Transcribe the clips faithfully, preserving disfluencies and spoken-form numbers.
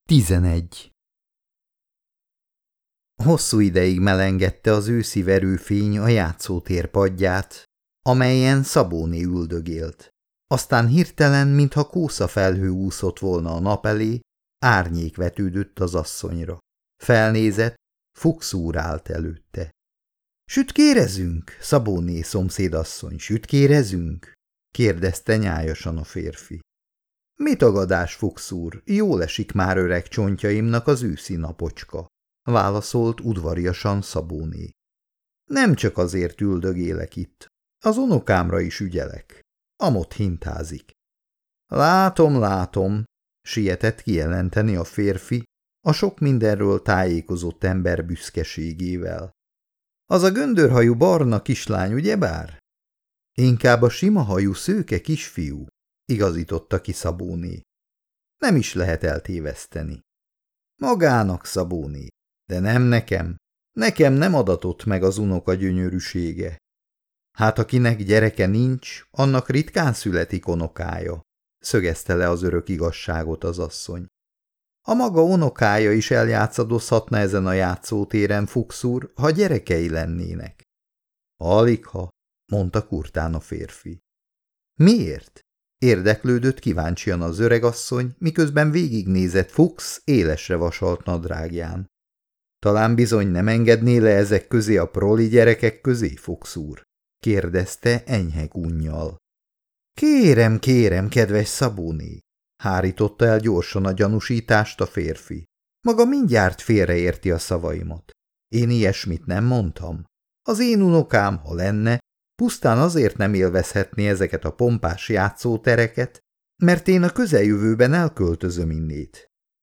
Tizenegy. Hosszú ideig melengedte az őszi verőfény a játszótér padját, amelyen Szabóné üldögélt. Aztán hirtelen, mintha kószafelhő úszott volna a nap elé, árnyék vetődött az asszonyra. Felnézett, Fuchs úr állt előtte. – Sütkérezünk, Szabóné szomszédasszony, sütkérezünk? – kérdezte nyájasan a férfi. – Mi tagadás, Fuchs úr, jól esik már öreg csontjaimnak az őszi napocska – válaszolt udvariasan Szabóné. – Nem csak azért üldögélek itt, az unokámra is ügyelek. Amott hintázik. – Látom, látom – sietett kijelenteni a férfi a sok mindenről tájékozott ember büszkeségével. – Az a göndörhajú barna kislány, ugyebár? – Inkább a sima hajú szőke kisfiú – igazította ki Szabóné. – Nem is lehet eltéveszteni. – Magának, Szabóné, de nem nekem. Nekem nem adatott meg az unoka gyönyörűsége. Hát akinek gyereke nincs, annak ritkán születik unokája, szögezte le az örök igazságot az asszony. A maga unokája is eljátszadozhatna ezen a játszótéren, Fuchs úr, ha gyerekei lennének. Aligha, mondta kurtán a férfi. Miért? Érdeklődött kíváncsian az öregasszony, miközben végignézett Fuchs élesre vasalt nadrágján. Talán bizony nem engedné le ezek közé a proli gyerekek közé, Fuchs úr? kérdezte enyhe gúnnyal. Kérem, kérem, kedves Szabóné, hárította el gyorsan a gyanúsítást a férfi. Maga mindjárt félreérti a szavaimat. Én ilyesmit nem mondtam. Az én unokám, ha lenne, pusztán azért nem élvezhetné ezeket a pompás játszótereket, mert én a közeljövőben elköltözöm innét.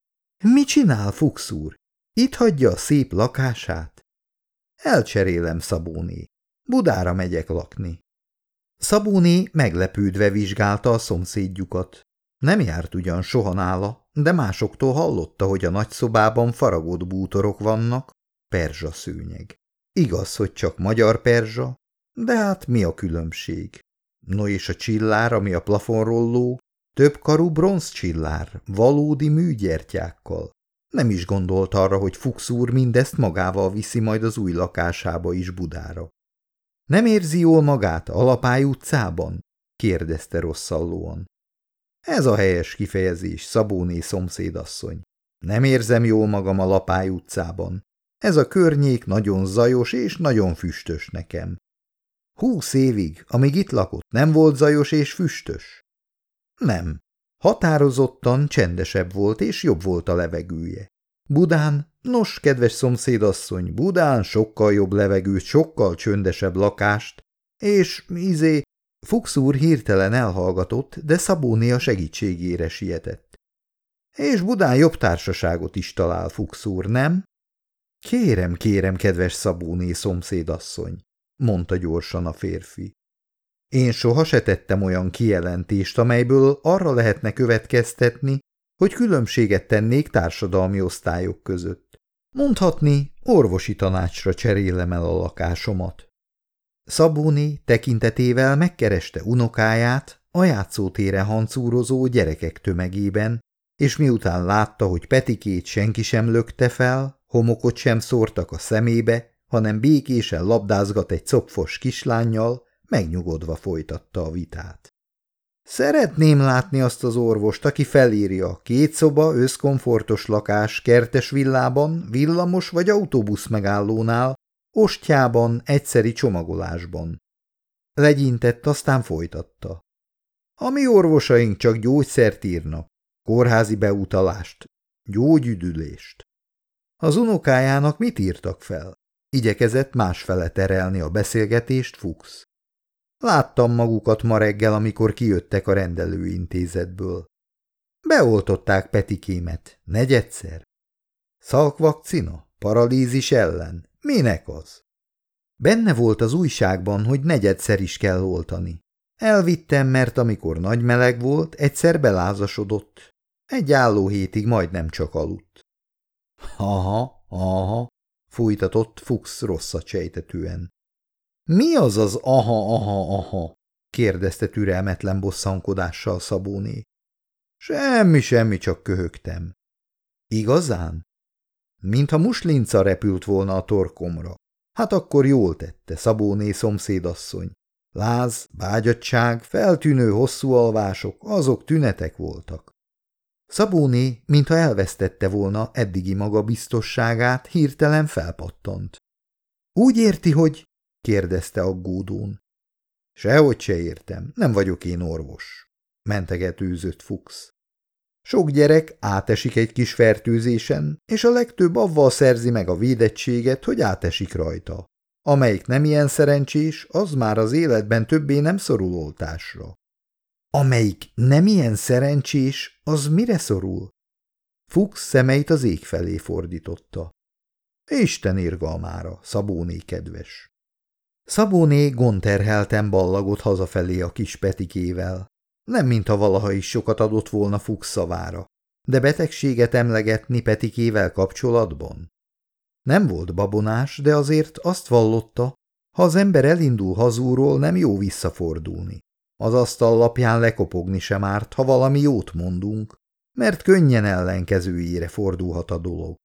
Mit csinál, Fuchs úr? Itt hagyja a szép lakását? Elcserélem, Szabóné. Budára megyek lakni. Szabóné meglepődve vizsgálta a szomszédjukat. Nem járt ugyan soha nála, de másoktól hallotta, hogy a nagyszobában faragott bútorok vannak, perzsaszőnyeg. Igaz, hogy csak magyar perzsa, de hát mi a különbség? No és a csillár, ami a plafonról ló, többkarú bronzcsillár, valódi műgyertyákkal. Nem is gondolt arra, hogy Fuchs úr mindezt magával viszi majd az új lakásába is Budára. Nem érzi jól magát Alapály utcában? kérdezte rosszallóan. Ez a helyes kifejezés, Szabóné szomszédasszony. Nem érzem jól magam Alapály utcában. Ez a környék nagyon zajos és nagyon füstös nekem. Húsz évig, amíg itt lakott, nem volt zajos és füstös? Nem. Határozottan csendesebb volt és jobb volt a levegője. Budán, nos, kedves szomszédasszony, Budán sokkal jobb levegőt, sokkal csöndesebb lakást, és, izé, Fuchs úr hirtelen elhallgatott, de Szabóné a segítségére sietett. És Budán jobb társaságot is talál, Fuchs úr, nem? Kérem, kérem, kedves Szabóné szomszédasszony, mondta gyorsan a férfi. Én soha se tettem olyan kijelentést, amelyből arra lehetne következtetni, hogy különbséget tennék társadalmi osztályok között. Mondhatni, orvosi tanácsra cserélem el a lakásomat. Szabóné tekintetével megkereste unokáját a játszótéren hancúrozó gyerekek tömegében, és miután látta, hogy Petikét senki sem lökte fel, homokot sem szórtak a szemébe, hanem békésen labdázgat egy copfos kislánnyal, megnyugodva folytatta a vitát. Szeretném látni azt az orvost, aki felírja két szoba, összkomfortos lakás, kertes villában, villamos vagy autóbusz megállónál, ostjában, egyszeri csomagolásban. Legyintett, aztán folytatta. A mi orvosaink csak gyógyszert írnak, kórházi beutalást, gyógyüdülést. Az unokájának mit írtak fel? Igyekezett másfele terelni a beszélgetést Fuchs. Láttam magukat ma reggel, amikor kijöttek a rendelőintézetből. Beoltották Petikémet, negyedszer. Szalkvakcina, paralízis ellen, minek az? Benne volt az újságban, hogy negyedszer is kell oltani. Elvittem, mert amikor nagy meleg volt, egyszer belázasodott. Egy álló hétig majdnem csak aludt. Aha, aha, fújtatott Fuchs rosszat sejtetően. Mi az az aha, aha, aha? kérdezte türelmetlen bosszankodással Szabóné. Semmi, semmi, csak köhögtem. Igazán? Mintha muslinca repült volna a torkomra. Hát akkor jól tette, Szabóné szomszédasszony. Láz, vágyadtság, feltűnő hosszú alvások, azok tünetek voltak. Szabóné, mintha elvesztette volna eddigi magabiztosságát, hirtelen felpattant. Úgy érti, hogy... kérdezte aggódón. Sehogy se értem, nem vagyok én orvos, mentegetőzött Fuchs. Sok gyerek átesik egy kis fertőzésen, és a legtöbb avval szerzi meg a védettséget, hogy átesik rajta. Amelyik nem ilyen szerencsés, az már az életben többé nem szorul oltásra. Amelyik nem ilyen szerencsés, az mire szorul? Fuchs szemeit az ég felé fordította. Isten irgalmára, Szabóné kedves. Szabóné gondterhelten ballagott hazafelé a kis Petikével. Nem mintha valaha is sokat adott volna Fuchs szavára, de betegséget emlegetni Petikével kapcsolatban. Nem volt babonás, de azért azt vallotta, ha az ember elindul hazúról, nem jó visszafordulni. Az asztal lapján lekopogni sem árt, ha valami jót mondunk, mert könnyen ellenkezőjére fordulhat a dolog.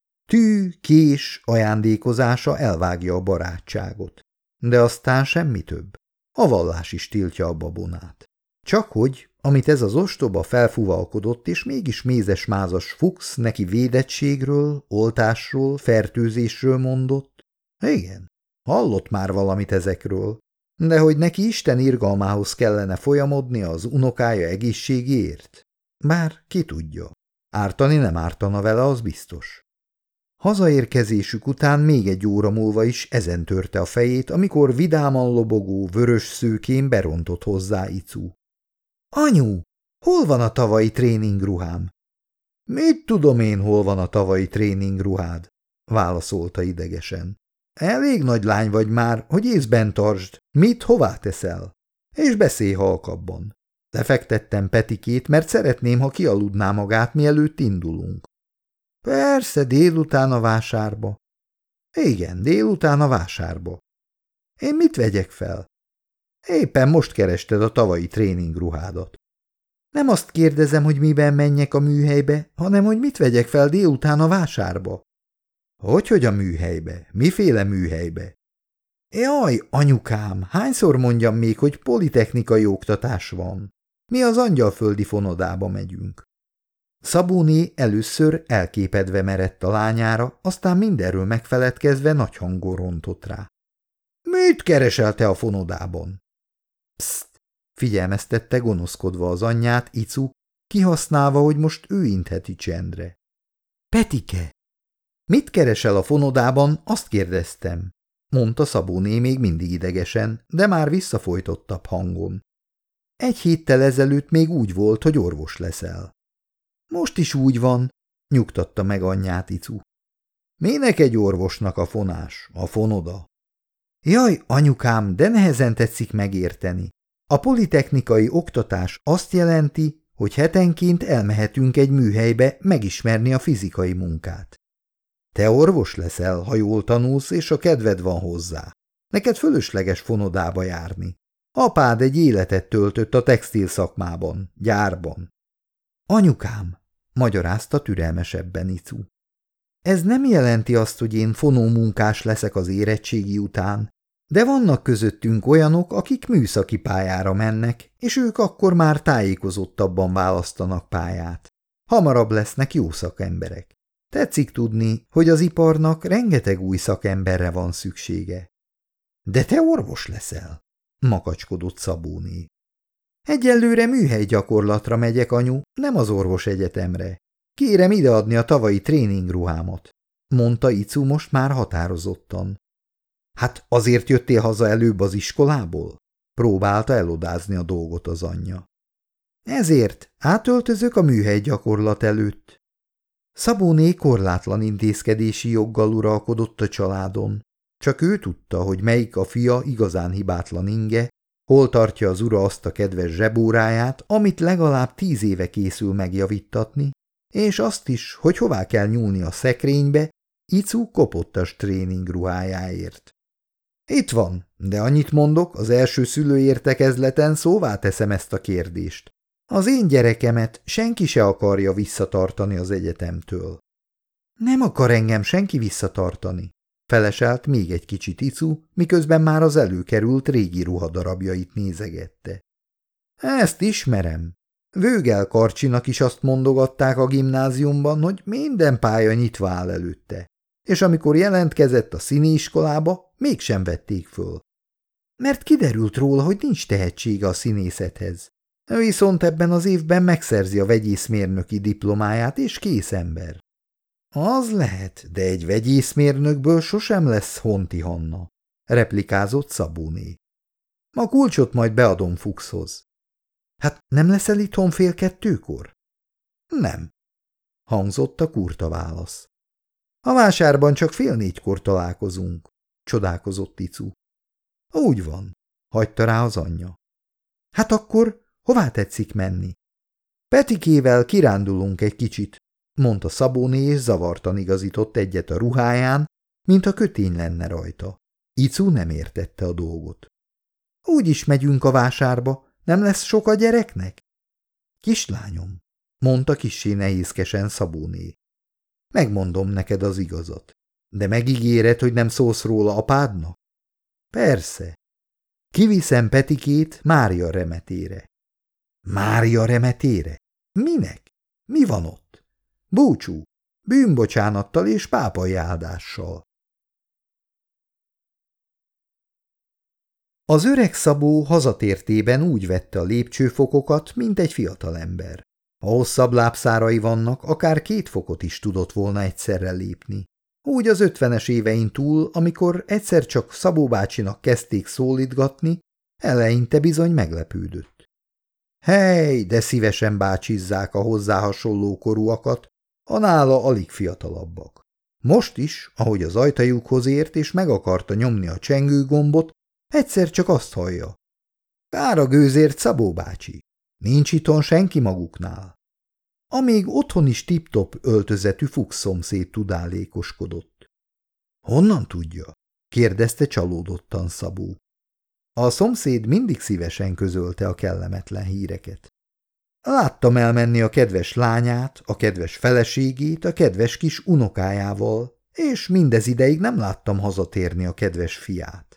Tű, kés ajándékozása elvágja a barátságot, de aztán semmi több. A vallás is tiltja a babonát. Csakhogy, amit ez az ostoba felfúvalkodott és mégis mézes-mázas Fuchs neki védettségről, oltásról, fertőzésről mondott, igen, hallott már valamit ezekről, de hogy neki Isten irgalmához kellene folyamodni az unokája egészségéért? Bár ki tudja, ártani nem ártana vele, az biztos. Hazaérkezésük után még egy óra múlva is ezen törte a fejét, amikor vidáman lobogó vörös szőkén berontott hozzá Icu. Anyu, hol van a tavalyi tréningruhám? Mit tudom én, hol van a tavalyi tréningruhád? Válaszolta idegesen. Elég nagy lány vagy már, hogy észben tartsd, mit hová teszel? És beszélj halkabban. Lefektettem Petikét, mert szeretném, ha kialudná magát, mielőtt indulunk. Persze, délután a vásárba. Igen, délután a vásárba. Én mit vegyek fel? Éppen most kerested a tavalyi tréningruhádat. Nem azt kérdezem, hogy miben menjek a műhelybe, hanem hogy mit vegyek fel délután a vásárba. Hogyhogy a műhelybe? Miféle műhelybe? Jaj, anyukám, hányszor mondjam még, hogy politechnikai oktatás van? Mi az Angyalföldi Fonodába megyünk. Szabóné először elképedve merett a lányára, aztán mindenről megfeledkezve nagy hangon rontott rá. Mit keresel te a fonodában? Pszt! Figyelmeztette gonoszkodva az anyját Icu, kihasználva, hogy most ő intheti csendre. Petike! Mit keresel a fonodában, azt kérdeztem, mondta Szabóné még mindig idegesen, de már visszafolytottabb hangon. Egy héttel ezelőtt még úgy volt, hogy orvos leszel. Most is úgy van, nyugtatta meg anyját Icu. Minek egy orvosnak a fonás, a fonoda? Jaj, anyukám, de nehezen tetszik megérteni. A politechnikai oktatás azt jelenti, hogy hetenként elmehetünk egy műhelybe megismerni a fizikai munkát. Te orvos leszel, ha jól tanulsz, és a kedved van hozzá. Neked fölösleges fonodába járni. Apád egy életet töltött a textil szakmában, gyárban. Anyukám, magyarázta türelmesebben Icu. Ez nem jelenti azt, hogy én fonómunkás leszek az érettségi után, de vannak közöttünk olyanok, akik műszaki pályára mennek, és ők akkor már tájékozottabban választanak pályát. Hamarabb lesznek jó szakemberek. Tetszik tudni, hogy az iparnak rengeteg új szakemberre van szüksége. De te orvos leszel, makacskodott Szabóné. Egyelőre műhelygyakorlatra megyek, anyu, nem az orvosegyetemre. Kérem ideadni a tavalyi tréningruhámat, mondta Icu most már határozottan. Hát azért jöttél haza előbb az iskolából? Próbálta elodázni a dolgot az anyja. Ezért átöltözök a műhelygyakorlat előtt. Szabóné korlátlan intézkedési joggal uralkodott a családon. Csak ő tudta, hogy melyik a fia igazán hibátlan inge, hol tartja az ura azt a kedves zsebóráját, amit legalább tíz éve készül megjavíttatni, és azt is, hogy hová kell nyúlni a szekrénybe, Icu kopottas tréningruhájáért. Itt van, de annyit mondok, az első szülői értekezleten szóvá teszem ezt a kérdést. Az én gyerekemet senki se akarja visszatartani az egyetemtől. Nem akar engem senki visszatartani, feleselt még egy kicsit Icu, miközben már az előkerült régi ruhadarabjait nézegette. Ezt ismerem. Vögel Karcsinak is azt mondogatták a gimnáziumban, hogy minden pálya nyitva áll előtte, és amikor jelentkezett a színiiskolába, mégsem vették föl. Mert kiderült róla, hogy nincs tehetsége a színészethez. Viszont ebben az évben megszerzi a vegyészmérnöki diplomáját, és kész ember. Az lehet, de egy vegyészmérnökből sosem lesz Honti Hanna, replikázott Szabóné. A kulcsot majd beadom Fuchshoz. Hát nem leszel itthon fél kettőkor? Nem, hangzott a kurta válasz. A vásárban csak fél négykor találkozunk, csodálkozott Icu. Úgy van, hagyta rá az anyja. Hát akkor hová tetszik menni? Petikével kirándulunk egy kicsit, mondta Szabóné, és zavartan igazított egyet a ruháján, mint a kötény lenne rajta. Icu nem értette a dolgot. Úgy is megyünk a vásárba, nem lesz sok a gyereknek? Kislányom, mondta kissé nehézkesen Szabóné. Megmondom neked az igazat, de megígéred, hogy nem szólsz róla apádnak? Persze. Kiviszem Petikét Mária remetére. Mária remetére? Minek? Mi van ott? Búcsú, bűnbocsánattal és pápai áldással. Az öreg Szabó hazatértében úgy vette a lépcsőfokokat, mint egy fiatalember. Ha hosszabb lábszárai vannak, akár két fokot is tudott volna egyszerre lépni. Úgy az ötvenes évein túl, amikor egyszer csak Szabó bácsinak kezdték szólítgatni, eleinte bizony meglepődött. Hely, de szívesen bácsizzák a hozzá hasonló korúakat, a nála alig fiatalabbak. Most is, ahogy az ajtajukhoz ért és meg akarta nyomni a csengőgombot, egyszer csak azt hallja. Kár a gőzért, Szabó bácsi, nincs itthon senki maguknál. Amíg otthon is tip-top öltözetű Fuchs szomszéd tudálékoskodott. Honnan tudja? kérdezte csalódottan Szabó. A szomszéd mindig szívesen közölte a kellemetlen híreket. Láttam elmenni a kedves lányát, a kedves feleségét, a kedves kis unokájával, és mindez ideig nem láttam hazatérni a kedves fiát.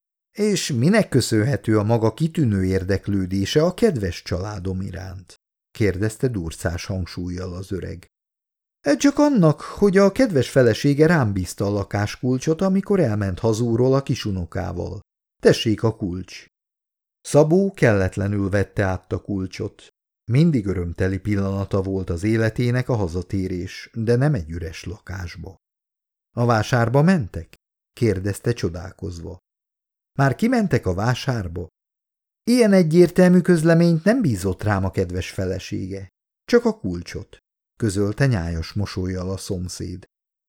És minek köszönhető a maga kitűnő érdeklődése a kedves családom iránt? kérdezte durcás hangsúllyal az öreg. Csak annak, hogy a kedves felesége rám bízta a lakáskulcsot, amikor elment hazúról a kisunokával. Tessék a kulcs. Szabó kelletlenül vette át a kulcsot. Mindig örömteli pillanata volt az életének a hazatérés, de nem egy üres lakásba. A vásárba mentek? kérdezte csodálkozva. Már kimentek a vásárba? Ilyen egyértelmű közleményt nem bízott rám a kedves felesége. Csak a kulcsot, közölte nyájas mosollyal a szomszéd.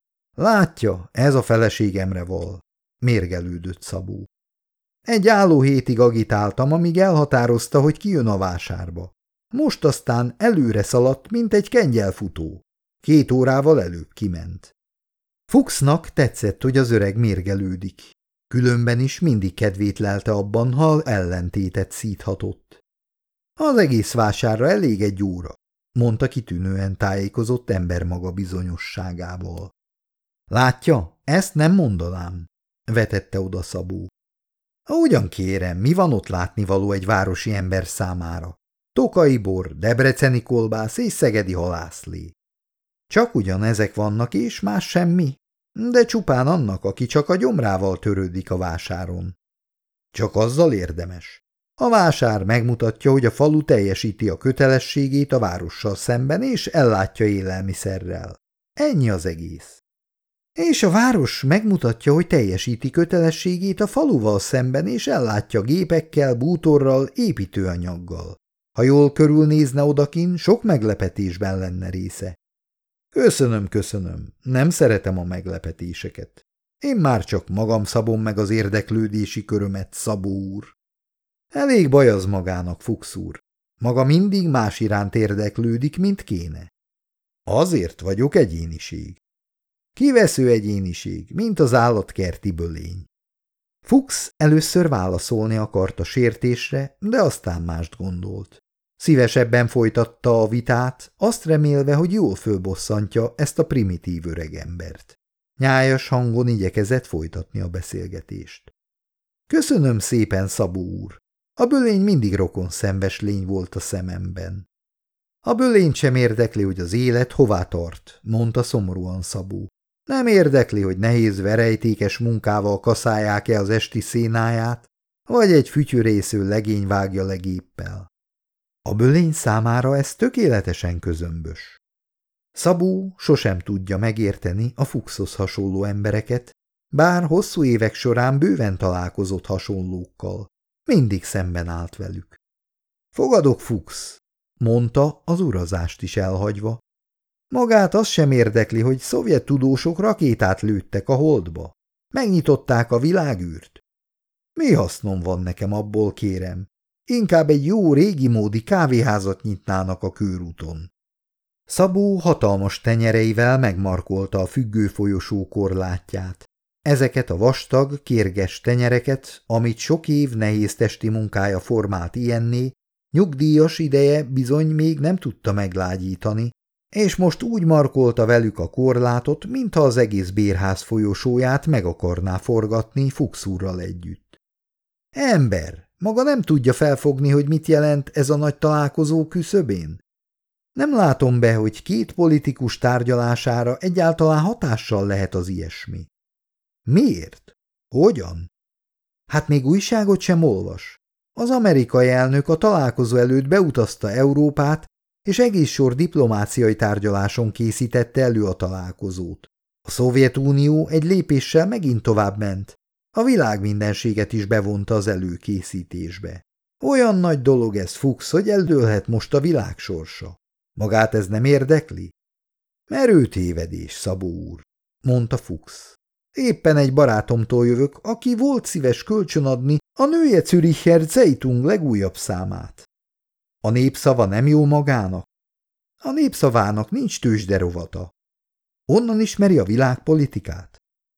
Látja, ez a feleségemre val, mérgelődött Szabó. Egy álló hétig agitáltam, amíg elhatározta, hogy kijön a vásárba. Most aztán előre szaladt, mint egy kengyelfutó. Két órával előbb kiment. Fuchsnak tetszett, hogy az öreg mérgelődik. Különben is mindig kedvét lelte abban, ha ellentétet szíthatott. Az egész vásárra elég egy óra, mondta kitűnően tájékozott ember maga bizonyosságával. Látja, ezt nem mondanám, vetette oda Szabó. Ugyan kérem, mi van ott látnivaló egy városi ember számára? Tokai bor, debreceni kolbász és szegedi halászlé. Csak ugyan ezek vannak, és más semmi, de csupán annak, aki csak a gyomrával törődik a vásáron. Csak azzal érdemes. A vásár megmutatja, hogy a falu teljesíti a kötelességét a várossal szemben, és ellátja élelmiszerrel. Ennyi az egész. És a város megmutatja, hogy teljesíti kötelességét a faluval szemben, és ellátja gépekkel, bútorral, építőanyaggal. Ha jól körülnézne odakin, sok meglepetésben lenne része. Köszönöm, köszönöm, nem szeretem a meglepetéseket. Én már csak magam szabom meg az érdeklődési körömet, Szabó úr. Elég baj az magának, Fuchs úr. Maga mindig más iránt érdeklődik, mint kéne. Azért vagyok egyéniség. Kivesző egyéniség, mint az állatkerti bölény. Fuchs először válaszolni akart a sértésre, de aztán mást gondolt. Szívesebben folytatta a vitát, azt remélve, hogy jól fölbosszantja ezt a primitív öregembert. Nyájas hangon igyekezett folytatni a beszélgetést. Köszönöm szépen, Szabó úr. A bölény mindig rokonszenves lény volt a szememben. A bölényt sem érdekli, hogy az élet hová tart, mondta szomorúan Szabó. Nem érdekli, hogy nehéz verejtékes munkával kaszálják-e az esti szénáját, vagy egy fütyörésző legény vágja le géppel. A bölény számára ez tökéletesen közömbös. Szabó sosem tudja megérteni a Fuchshoz hasonló embereket, bár hosszú évek során bőven találkozott hasonlókkal. Mindig szemben állt velük. Fogadok, Fuchs, mondta, az urazást is elhagyva. Magát az sem érdekli, hogy szovjet tudósok rakétát lőttek a holdba. Megnyitották a világűrt. Mi hasznom van nekem abból, kérem? Inkább egy jó régi módi kávéházat nyitnának a körúton. Szabó hatalmas tenyereivel megmarkolta a függő folyosó korlátját. Ezeket a vastag, kérges tenyereket, amit sok év nehéz testi munkája formált ilyenné, nyugdíjas ideje bizony még nem tudta meglágyítani, és most úgy markolta velük a korlátot, mintha az egész bérház folyosóját meg akarná forgatni Fuchs úrral együtt. Ember, maga nem tudja felfogni, hogy mit jelent ez a nagy találkozó küszöbén? Nem látom be, hogy két politikus tárgyalására egyáltalán hatással lehet az ilyesmi. Miért? Hogyan? Hát még újságot sem olvas. Az amerikai elnök a találkozó előtt beutazta Európát, és egész sor diplomáciai tárgyaláson készítette elő a találkozót. A Szovjetunió egy lépéssel megint tovább ment. A világ mindenséget is bevonta az előkészítésbe. Olyan nagy dolog ez, Fuchs, hogy eldőlhet most a világ sorsa. Magát ez nem érdekli? Merő tévedés, Szabó úr, mondta Fuchs. Éppen egy barátomtól jövök, aki volt szíves kölcsönadni a Neue Züricher Zeitung legújabb számát. A népszava nem jó magának? A népszavának nincs tőzsderovata. Onnan ismeri a világpolitikát?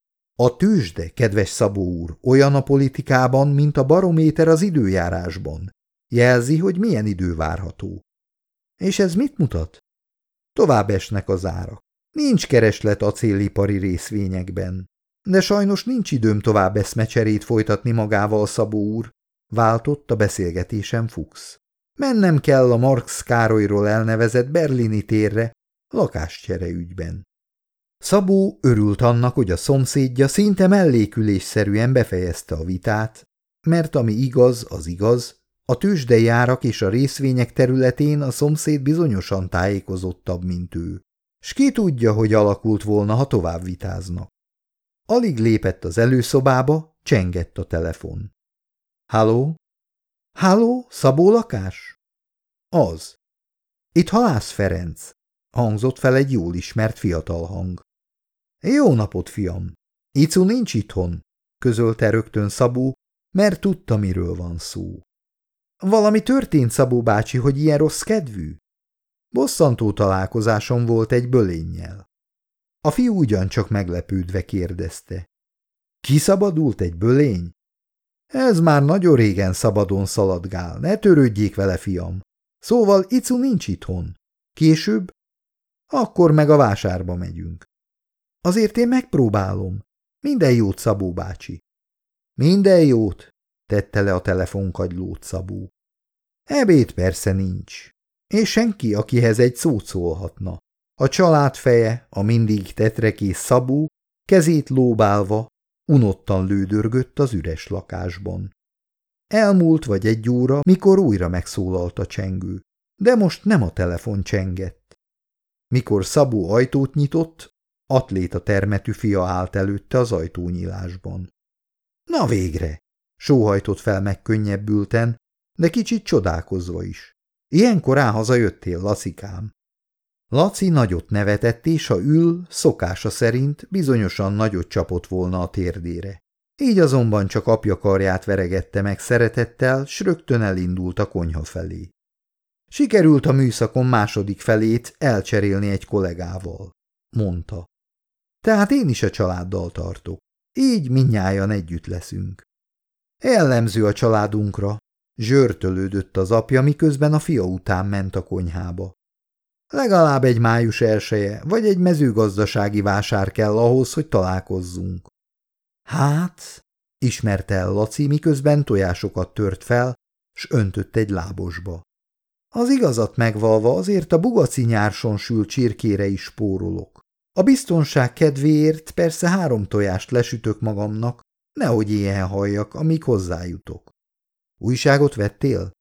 A tőzsde, kedves Szabó úr, olyan a politikában, mint a barométer az időjárásban. Jelzi, hogy milyen idő várható. És ez mit mutat? Tovább esnek az árak. Nincs kereslet acélipari részvényekben. De sajnos nincs időm tovább eszmecserét folytatni magával, Szabó úr, váltott a beszélgetésen Fuchs. Mennem kell a Marx Károlyról elnevezett berlini térre, lakáscsere ügyben. Szabó örült annak, hogy a szomszédja szinte mellékülésszerűen befejezte a vitát, mert ami igaz, az igaz, a tőzsdei árak és a részvények területén a szomszéd bizonyosan tájékozottabb, mint ő. S ki tudja, hogy alakult volna, ha tovább vitáznak. Alig lépett az előszobába, csengett a telefon. Halló? Halló, Szabó lakás? Az. Itt Halász Ferenc, hangzott fel egy jól ismert fiatal hang. Jó napot, fiam! Icu nincs itthon, közölte rögtön Szabó, mert tudta, miről van szó. Valami történt, Szabó bácsi, hogy ilyen rossz kedvű? Bosszantó találkozásom volt egy bölénnyel. A fiú ugyancsak meglepődve kérdezte. Kiszabadult egy bölény? Ez már nagyon régen szabadon szaladgál, ne törődjék vele, fiam. Szóval Icu nincs itthon. Később? Akkor meg a vásárba megyünk. Azért én megpróbálom. Minden jót, Szabó bácsi. Minden jót, tette le a telefonkagylót Szabó. Ebéd persze nincs, és senki, akihez egy szót szólhatna. A család feje, a mindig tetrekész Szabó, kezét lóbálva, unottan lődörgött az üres lakásban. Elmúlt vagy egy óra, mikor újra megszólalt a csengő, de most nem a telefon csengett. Mikor Szabó ajtót nyitott, atléta termetű fia állt előtte az ajtónyílásban. Na végre! Sóhajtott fel megkönnyebbülten, de kicsit csodálkozva is. Ilyen korán hazajöttél, Lacikám. Laci nagyot nevetett, és ha ül, szokása szerint bizonyosan nagyot csapott volna a térdére. Így azonban csak apja karját veregette meg szeretettel, s rögtön elindult a konyha felé. Sikerült a műszakon második felét elcserélni egy kollégával, mondta. Tehát én is a családdal tartok. Így mindnyájan együtt leszünk. Jellemző a családunkra. Zsörtölődött az apja, miközben a fia után ment a konyhába. Legalább egy május elseje, vagy egy mezőgazdasági vásár kell ahhoz, hogy találkozzunk. Hát, ismerte el Laci, miközben tojásokat tört fel, s öntött egy lábosba. Az igazat megvalva azért a bugaci nyárson sült csirkére is spórolok. A biztonság kedvéért persze három tojást lesütök magamnak, nehogy éhen halljak, amíg hozzájutok. Újságot vettél?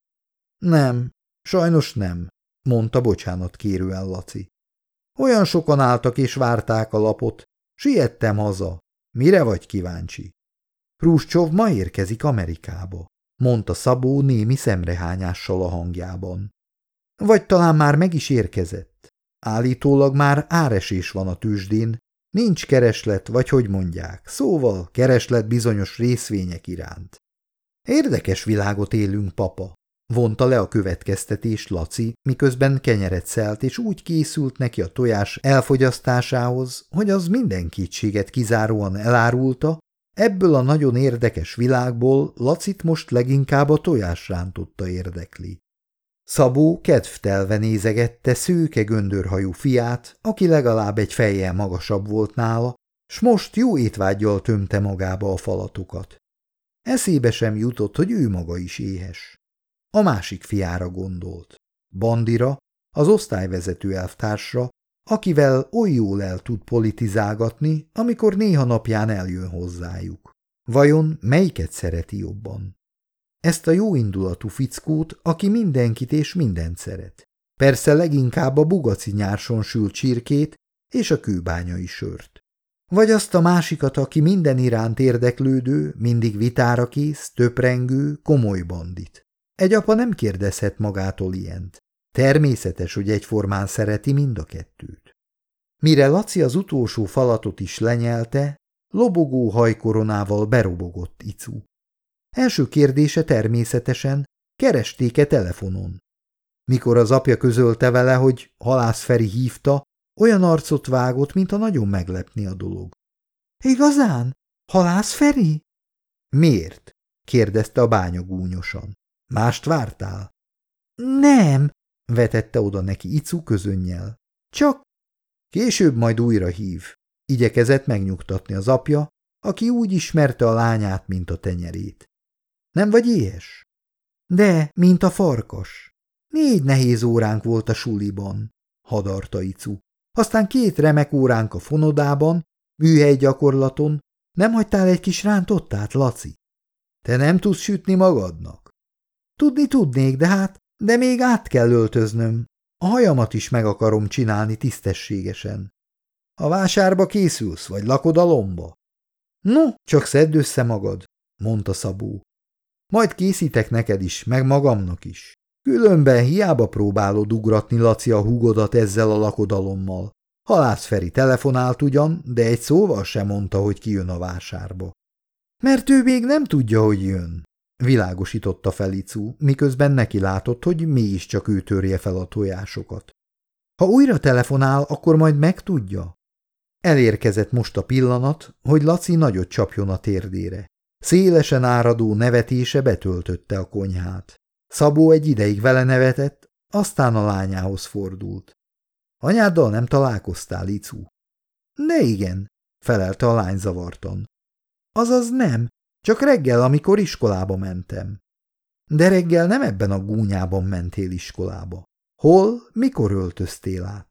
Nem, sajnos nem, mondta bocsánat kérően Laci. Olyan sokan álltak és várták a lapot, siettem haza. Mire vagy kíváncsi? Hruscsov ma érkezik Amerikába, mondta Szabó némi szemrehányással a hangjában. Vagy talán már meg is érkezett. Állítólag már áresés van a tőzsdén, nincs kereslet, vagy hogy mondják, szóval kereslet bizonyos részvények iránt. Érdekes világot élünk, papa, vonta le a következtetést Laci, miközben kenyeret szelt, és úgy készült neki a tojás elfogyasztásához, hogy az minden kétséget kizáróan elárulta, ebből a nagyon érdekes világból Lacit most leginkább a tojásrántotta érdekli. Szabó kedvtelve nézegette szőke göndörhajú fiát, aki legalább egy fejjel magasabb volt nála, s most jó étvággyal tömte magába a falatokat. Eszébe sem jutott, hogy ő maga is éhes. A másik fiára gondolt. Bandira, az osztályvezető elvtársra, akivel oly jól el tud politizálgatni, amikor néha napján eljön hozzájuk. Vajon melyiket szereti jobban? Ezt a jóindulatú fickót, aki mindenkit és mindent szeret. Persze leginkább a bugaci nyárson sült csirkét és a kőbányai sört. Vagy azt a másikat, aki minden iránt érdeklődő, mindig vitára kész, töprengő, komoly bandit. Egy apa nem kérdezhet magától ilyent. Természetes, hogy egyformán szereti mind a kettőt. Mire Laci az utolsó falatot is lenyelte, lobogó hajkoronával berobogott Icu. Első kérdése természetesen, keresték-e telefonon. Mikor az apja közölte vele, hogy Halász Feri hívta, olyan arcot vágott, mintha nagyon meglepni a dolog. Igazán? Halász Feri? Miért? kérdezte a bánya gúnyosan. Mást vártál? Nem, vetette oda neki Icu közönnyel. Csak később majd újra hív. Igyekezett megnyugtatni az apja, aki úgy ismerte a lányát, mint a tenyerét. Nem vagy éhes? De, mint a farkas. Négy nehéz óránk volt a suliban, hadarta Icu. Aztán két remek óránk a fonodában, műhelygyakorlaton. Nem hagytál egy kis rántottát, Laci? Te nem tudsz sütni magadnak? Tudni tudnék, de hát, de még át kell öltöznöm. A hajamat is meg akarom csinálni tisztességesen. A vásárba készülsz, vagy lakod a lomba? No, csak szedd össze magad, mondta Szabó. Majd készítek neked is, meg magamnak is. Különben hiába próbálod ugratni, Laci, a húgodat ezzel a lakodalommal. Halász Feri telefonált ugyan, de egy szóval sem mondta, hogy kijön a vásárba. Mert ő még nem tudja, hogy jön, világosította fel Icu, miközben neki látott, hogy mégiscsak ő törje fel a tojásokat. Ha újra telefonál, akkor majd megtudja. Elérkezett most a pillanat, hogy Laci nagyot csapjon a térdére. Szélesen áradó nevetése betöltötte a konyhát. Szabó egy ideig vele nevetett, aztán a lányához fordult. Anyáddal nem találkoztál, Icu? De igen, felelte a lány zavartan. Azaz nem, csak reggel, amikor iskolába mentem. De reggel nem ebben a gúnyában mentél iskolába. Hol, mikor öltöztél át?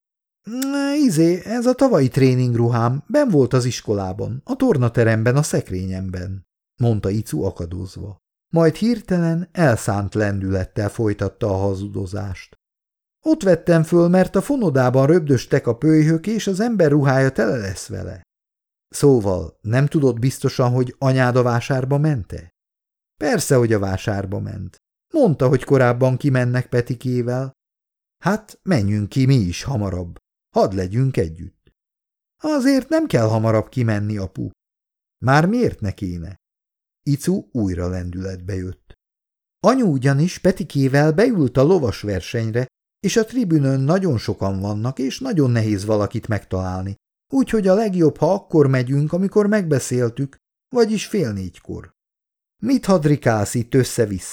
Izé, ez a tavalyi tréningruhám, benn volt az iskolában, a tornateremben, a szekrényemben, mondta Icu akadozva. Majd hirtelen elszánt lendülettel folytatta a hazudozást. Ott vettem föl, mert a fonodában röbdöstek a pölyhök, és az ember ruhája tele lesz vele. Szóval nem tudod biztosan, hogy anyád a vásárba mente? Persze, hogy a vásárba ment. Mondta, hogy korábban kimennek Petikével. Hát, menjünk ki mi is hamarabb. Hadd legyünk együtt. Azért nem kell hamarabb kimenni, apu. Már miért ne kéne? Icu újra lendületbe jött. Anyu ugyanis Petikével beült a lovas versenyre, és a tribünön nagyon sokan vannak, és nagyon nehéz valakit megtalálni. Úgyhogy a legjobb, ha akkor megyünk, amikor megbeszéltük, vagyis fél négykor. Mit hadrikálsz itt össze-vissza?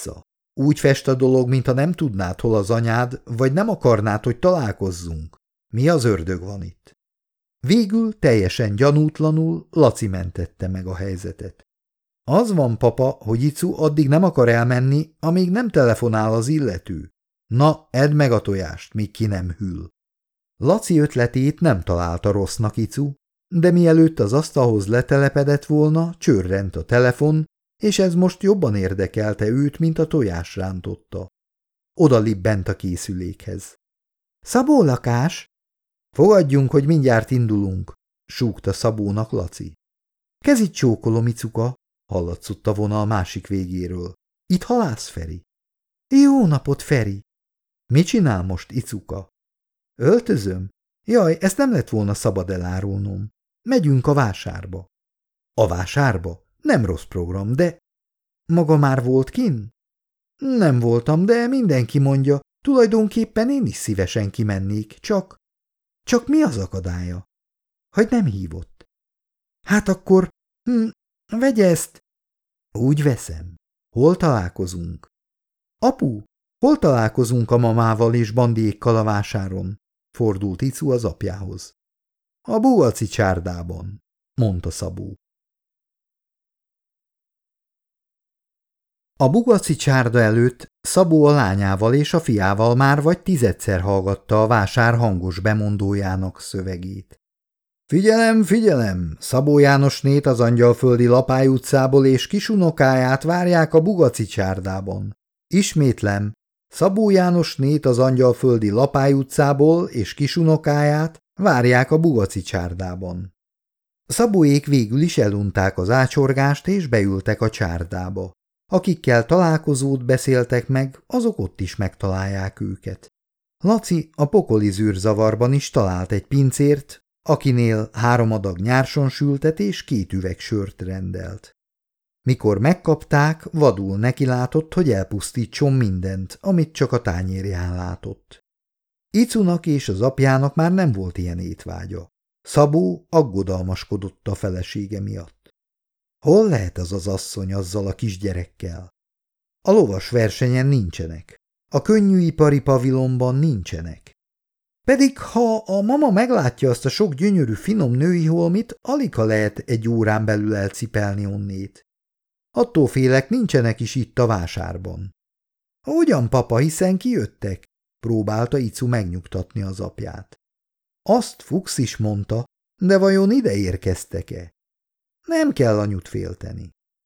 Úgy fest a dolog, mintha nem tudnád, hol az anyád, vagy nem akarnád, hogy találkozzunk. Mi az ördög van itt? Végül teljesen gyanútlanul Laci mentette meg a helyzetet. Az van, papa, hogy Icu addig nem akar elmenni, amíg nem telefonál az illető. Na, edd meg a tojást, míg ki nem hűl. Laci ötletét nem találta rossznak Icu, de mielőtt az asztalhoz letelepedett volna, csörrent a telefon, és ez most jobban érdekelte őt, mint a tojás rántotta. Oda libbent a készülékhez. Szabó lakás? Fogadjunk, hogy mindjárt indulunk, súgta Szabónak Laci. Kezit csókolom, Icuka, hallatszott a vonal másik végéről. Itt halász Feri. Jó napot, Feri. Mit csinál most, Icuka? Öltözöm? Jaj, ezt nem lett volna szabad elárulnom. Megyünk a vásárba. A vásárba? Nem rossz program, de... Maga már volt kin? Nem voltam, de mindenki mondja, tulajdonképpen én is szívesen kimennék, csak... Csak mi az akadálya? Hogy nem hívott. Hát akkor... Hm, vegye ezt... Úgy veszem. Hol találkozunk? Apu, hol találkozunk a mamával és bandiékkal a vásáron? Fordult Icu az apjához. A Buaci csárdában, mondta Szabó. A Bugaci csárda előtt Szabó a lányával és a fiával már vagy tizedszer hallgatta a vásár hangos bemondójának szövegét. Figyelem, figyelem! Szabó Jánosnét az Angyalföldi Lapály utcából és kisunokáját várják a Bugaci csárdában. Ismétlem, Szabó Jánosnét az Angyalföldi Lapály utcából és kisunokáját várják a Bugaci csárdában. Szabóék végül is elunták az ácsorgást és beültek a csárdába. Akikkel találkozót beszéltek meg, azok ott is megtalálják őket. Laci a pokoli zűrzavarban is talált egy pincért, akinél három adag nyársonsültet és két üveg sört rendelt. Mikor megkapták, vadul nekilátott, hogy elpusztítson mindent, amit csak a tányérján látott. Icunak és az apjának már nem volt ilyen étvágya. Szabó aggodalmaskodott a felesége miatt. Hol lehet az az asszony azzal a kisgyerekkel? A lovas versenyen nincsenek. A könnyűipari pavilonban nincsenek. Pedig ha a mama meglátja azt a sok gyönyörű finom női holmit, aligha lehet egy órán belül elcipelni onnét. Attól félek, nincsenek is itt a vásárban. Ugyan, papa, hiszen kijöttek? Próbálta Icu megnyugtatni az apját. Azt Fuchs is mondta, de vajon ide érkeztek-e? Nem kell anyut félteni.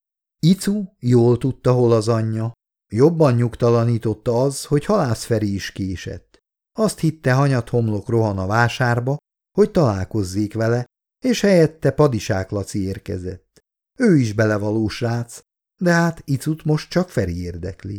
Icu jól tudta, hol az anyja. Jobban nyugtalanította az, hogy Halász Feri is késett. Azt hitte, hanyat homlok rohan a vásárba, hogy találkozzék vele, és helyette Padisák Laci érkezett. Ő is belevaló srác, de hát Icut most csak Feri érdekli.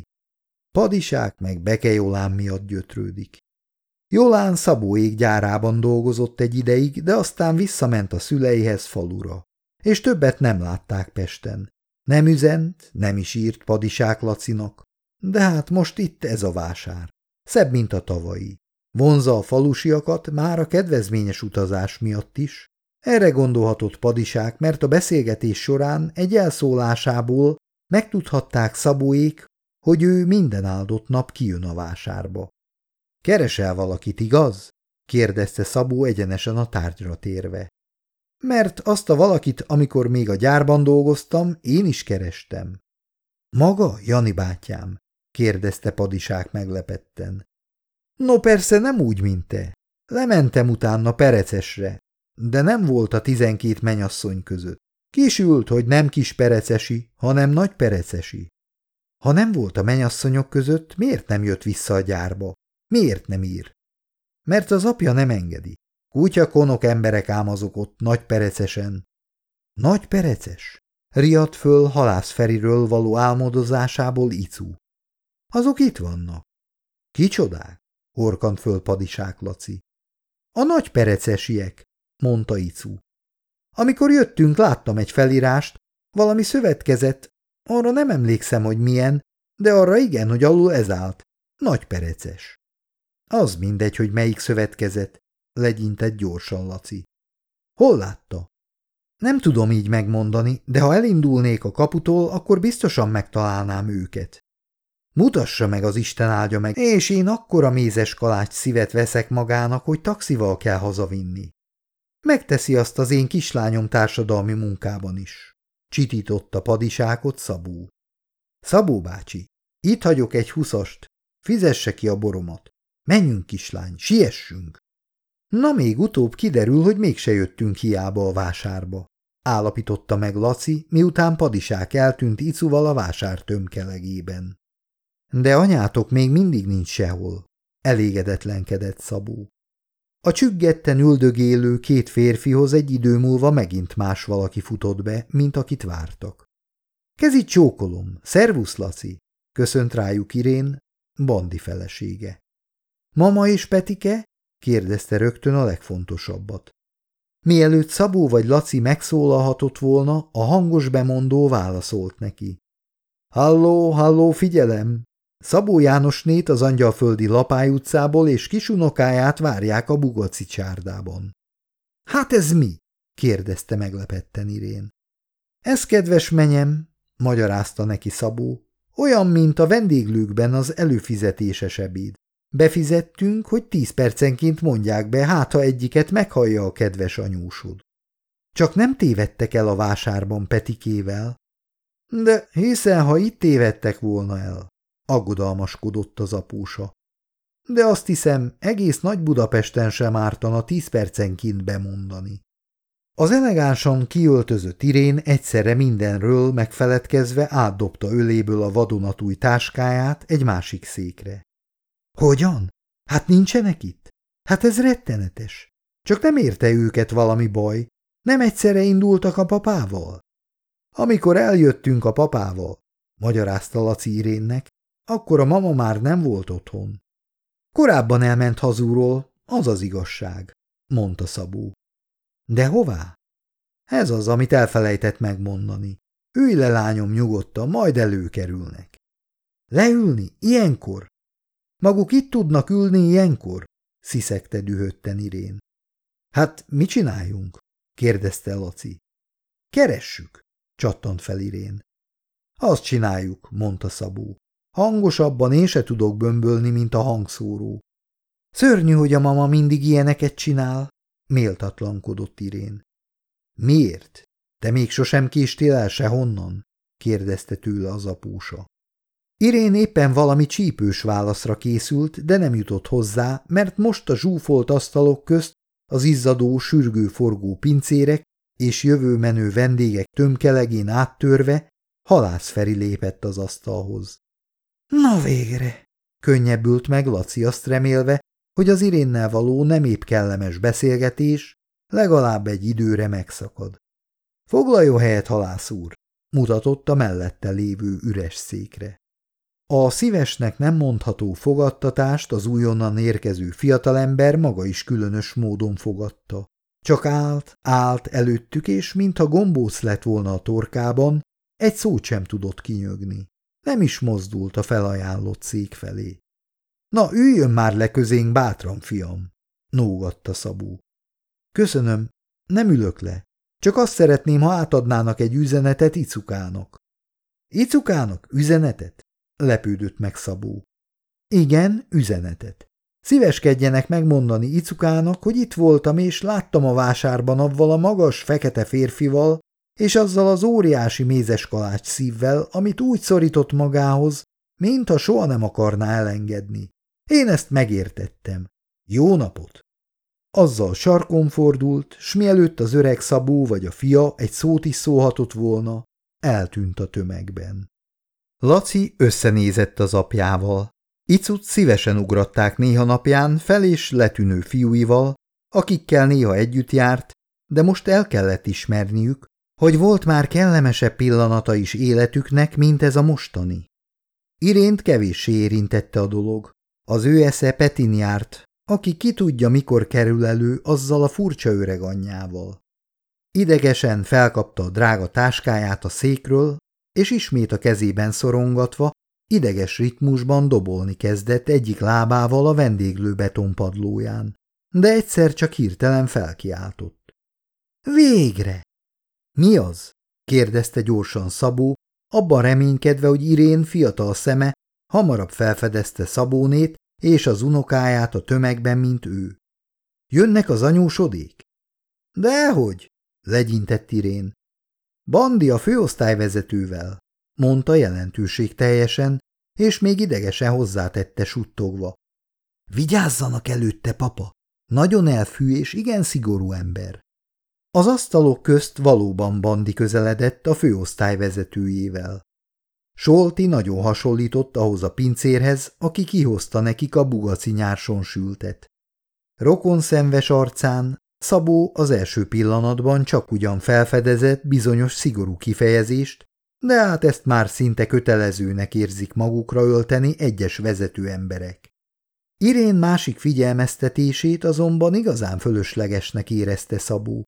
Padisák meg Beke Jolán miatt gyötrődik. Jolán Szabóék gyárában dolgozott egy ideig, de aztán visszament a szüleihez falura, és többet nem látták Pesten. Nem üzent, nem is írt Padisák Lacinak, de hát most itt ez a vásár. Szebb, mint a tavalyi. Vonzza a falusiakat már a kedvezményes utazás miatt is. Erre gondolhatott Padisák, mert a beszélgetés során egy elszólásából megtudhatták Szabóék, hogy ő minden áldott nap kijön a vásárba. Keresel valakit, igaz? Kérdezte Szabó egyenesen a tárgyra térve. Mert azt a valakit, amikor még a gyárban dolgoztam, én is kerestem. Maga, Jani bátyám? Kérdezte Padisák meglepetten. No persze nem úgy, mint te. Lementem utána Perecesre, de nem volt a tizenkét menyasszony között. Kisült, hogy nem kis perecesi, hanem nagy perecesi. Ha nem volt a menyasszonyok között, miért nem jött vissza a gyárba? Miért nem ír? Mert az apja nem engedi. Kutyakonok emberek ám azok ott nagy perecesen. Nagy pereces? Riadt föl Halász Feriről való álmodozásából Icu. Azok itt vannak. Kicsodák? Horkant föl Padisák Laci. A nagy perecesiek, mondta Icu. Amikor jöttünk, láttam egy felírást, valami szövetkezet, arra nem emlékszem, hogy milyen, de arra igen, hogy alul ez állt. Nagy pereces. Az mindegy, hogy melyik szövetkezet, legyintett gyorsan Laci. Hol látta? Nem tudom így megmondani, de ha elindulnék a kaputól, akkor biztosan megtalálnám őket. Mutassa meg, az Isten áldja meg, és én akkora mézes kalács szívet veszek magának, hogy taxival kell hazavinni. Megteszi azt az én kislányom társadalmi munkában is. Csitította padisákot Szabó. Szabó bácsi, itt hagyok egy huszast, fizesse ki a boromat. Menjünk, kislány, siessünk. Na, még utóbb kiderül, hogy mégse jöttünk hiába a vásárba, állapította meg Laci, miután padisák eltűnt Icuval a vásár tömkelegében. De anyátok még mindig nincs sehol, elégedetlenkedett Szabó. A csüggetten üldögélő két férfihoz egy idő múlva megint más valaki futott be, mint akit vártak. Kezit csókolom, szervusz, Laci, köszönt rájuk Irén, Bandi felesége. Mama és Petike? Kérdezte rögtön a legfontosabbat. Mielőtt Szabó vagy Laci megszólalhatott volna, a hangos bemondó válaszolt neki. Halló, halló, figyelem! Szabó Jánosnét az Angyalföldi Lapály utcából és kisunokáját várják a Bugoci csárdában. Hát ez mi? Kérdezte meglepetten Irén. Ez, kedves menyem, magyarázta neki Szabó, olyan, mint a vendéglőkben az előfizetéses ebéd. Befizettünk, hogy tíz percenként mondják be, hát ha egyiket meghallja a kedves anyósod. Csak nem tévedtek el a vásárban Petikével? De hiszen, ha itt tévedtek volna el, aggodalmaskodott az apósa. De azt hiszem, egész Nagy Budapesten sem ártana tíz percenként bemondani. Az elegánsan kiöltözött Irén egyszerre mindenről megfeledkezve átdobta öléből a vadonatúj táskáját egy másik székre. Hogyan? Hát nincsenek itt? Hát ez rettenetes. Csak nem érte őket valami baj. Nem egyszerre indultak a papával? Amikor eljöttünk a papával, magyarázta Laci Irénnek, akkor a mama már nem volt otthon. Korábban elment hazúról, az az igazság, mondta Szabó. De hová? Ez az, amit elfelejtett megmondani. Ülj le, lányom, nyugodtan, majd előkerülnek. Leülni? Ilyenkor? Maguk itt tudnak ülni ilyenkor? Sziszegte dühötten Irén. Hát mit csináljunk? Kérdezte Laci. Keressük, csattant fel Irén. Azt csináljuk, mondta Szabó. Hangosabban én se tudok bömbölni, mint a hangszóró. Szörnyű, hogy a mama mindig ilyeneket csinál, méltatlankodott Irén. Miért? Te még sosem késtél el sehonnan? Kérdezte tőle az apósa. Irén éppen valami csípős válaszra készült, de nem jutott hozzá, mert most a zsúfolt asztalok közt az izzadó, sürgő-forgó pincérek és jövőmenő vendégek tömkelegén áttörve Halász Feri lépett az asztalhoz. Na végre! Könnyebbült meg Laci, azt remélve, hogy az Irénnel való nem épp kellemes beszélgetés legalább egy időre megszakad. Foglaljon helyet, Halász úr! Mutatott a mellette lévő üres székre. A szívesnek nem mondható fogadtatást az újonnan érkező fiatalember maga is különös módon fogadta. Csak állt, állt előttük, és mintha gombóc lett volna a torkában, egy szót sem tudott kinyögni. Nem is mozdult a felajánlott szék felé. Na, üljön már le közénk bátran, fiam, nógatta Szabó. Köszönöm, nem ülök le. Csak azt szeretném, ha átadnának egy üzenetet Icukának. Icukának üzenetet? Lepődött meg Szabó. Igen, üzenetet. Szíveskedjenek megmondani Icukának, hogy itt voltam, és láttam a vásárban avval a magas, fekete férfival, és azzal az óriási mézes kalács szívvel, amit úgy szorított magához, mintha soha nem akarná elengedni. Én ezt megértettem. Jó napot! Azzal sarkon fordult, s mielőtt az öreg Szabó vagy a fia egy szót is szólhatott volna, eltűnt a tömegben. Laci összenézett az apjával. Icut szívesen ugratták néha napján fel és letűnő fiúival, akikkel néha együtt járt, de most el kellett ismerniük, hogy volt már kellemesebb pillanata is életüknek, mint ez a mostani. Irént kevéssé érintette a dolog. Az ő esze Petin járt, aki ki tudja, mikor kerül elő azzal a furcsa öreg anyjával. Idegesen felkapta a drága táskáját a székről, és ismét a kezében szorongatva, ideges ritmusban dobolni kezdett egyik lábával a vendéglő betonpadlóján, de egyszer csak hirtelen felkiáltott. Végre! Mi az? Kérdezte gyorsan Szabó, abban reménykedve, hogy Irén fiatal szeme Hamarabb felfedezte Szabónét és az unokáját a tömegben, mint ő. Jönnek az anyósodék? Dehogy, legyintett Irén. Bandi a főosztályvezetővel, mondta jelentőség teljesen, és még idegesen hozzátette suttogva. Vigyázzanak előtte, papa! Nagyon elfű és igen szigorú ember. Az asztalok közt valóban Bandi közeledett a főosztály vezetőjével. Solti nagyon hasonlított ahhoz a pincérhez, aki kihozta nekik a bugaci nyárson sültet. Rokonszenves arcán Szabó az első pillanatban csak ugyan felfedezett bizonyos szigorú kifejezést, de hát ezt már szinte kötelezőnek érzik magukra ölteni egyes vezető emberek. Irén másik figyelmeztetését azonban igazán fölöslegesnek érezte Szabó.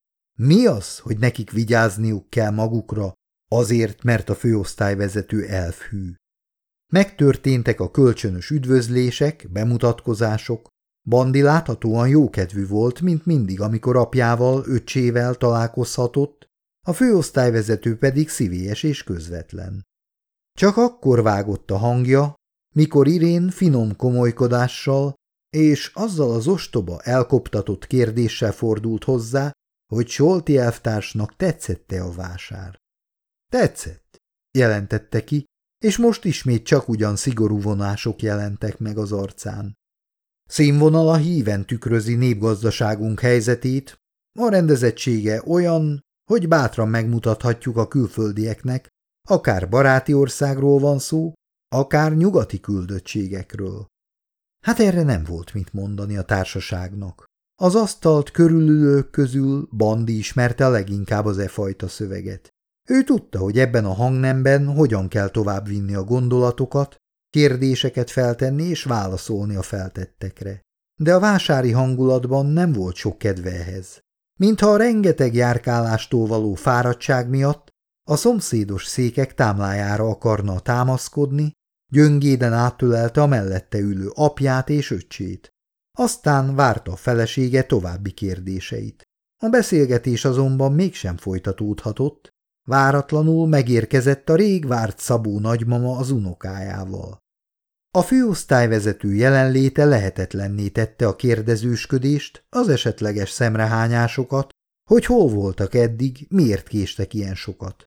Mi az, hogy nekik vigyázniuk kell magukra, azért, mert a főosztályvezető elfhű? Megtörténtek a kölcsönös üdvözlések, bemutatkozások. Bandi láthatóan jókedvű volt, mint mindig, amikor apjával, öccsével találkozhatott, a főosztályvezető pedig szívélyes és közvetlen. Csak akkor vágott a hangja, mikor Irén finom komolykodással és azzal az ostoba, elkoptatott kérdéssel fordult hozzá, hogy Solti elvtársnak tetszette a vásár. Tetszett, jelentette ki, és most ismét csak ugyan szigorú vonások jelentek meg az arcán. Színvonala híven tükrözi népgazdaságunk helyzetét, a rendezettsége olyan, hogy bátran megmutathatjuk a külföldieknek, akár baráti országról van szó, akár nyugati küldöttségekről. Hát erre nem volt mit mondani a társaságnak. Az asztalt körülülők közül Bandi ismerte a leginkább az e fajta szöveget. Ő tudta, hogy ebben a hangnemben hogyan kell továbbvinni a gondolatokat, kérdéseket feltenni és válaszolni a feltettekre. De a vásári hangulatban nem volt sok kedve ehhez. Mintha a rengeteg járkálástól való fáradtság miatt a szomszédos székek támlájára akarna támaszkodni, gyöngéden átölelte a mellette ülő apját és öccsét. Aztán várta a felesége további kérdéseit. A beszélgetés azonban mégsem folytatódhatott, váratlanul megérkezett a rég várt Szabó nagymama az unokájával. A főosztályvezető jelenléte lehetetlenné tette a kérdezősködést, az esetleges szemrehányásokat, hogy hol voltak eddig, miért késtek ilyen sokat.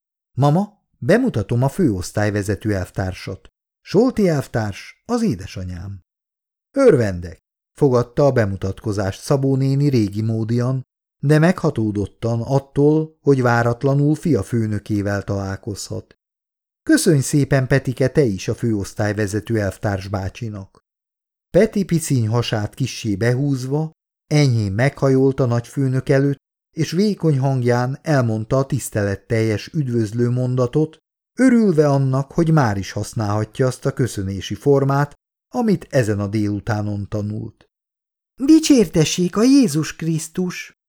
Mama, bemutatom a főosztályvezető elvtársat. Solti elvtárs, az édesanyám. Örvendek, fogadta a bemutatkozást Szabó néni régi módian, de meghatódottan attól, hogy váratlanul fia főnökével találkozhat. Köszönj szépen, Petike, te is a főosztályvezető elvtárs bácsinak. Peti piciny hasát kissé behúzva, enyhén meghajolt a nagyfőnök előtt, és vékony hangján elmondta a tiszteletteljes üdvözlő mondatot, örülve annak, hogy már is használhatja azt a köszönési formát, amit ezen a délutánon tanult. Dicsértessék a Jézus Krisztus!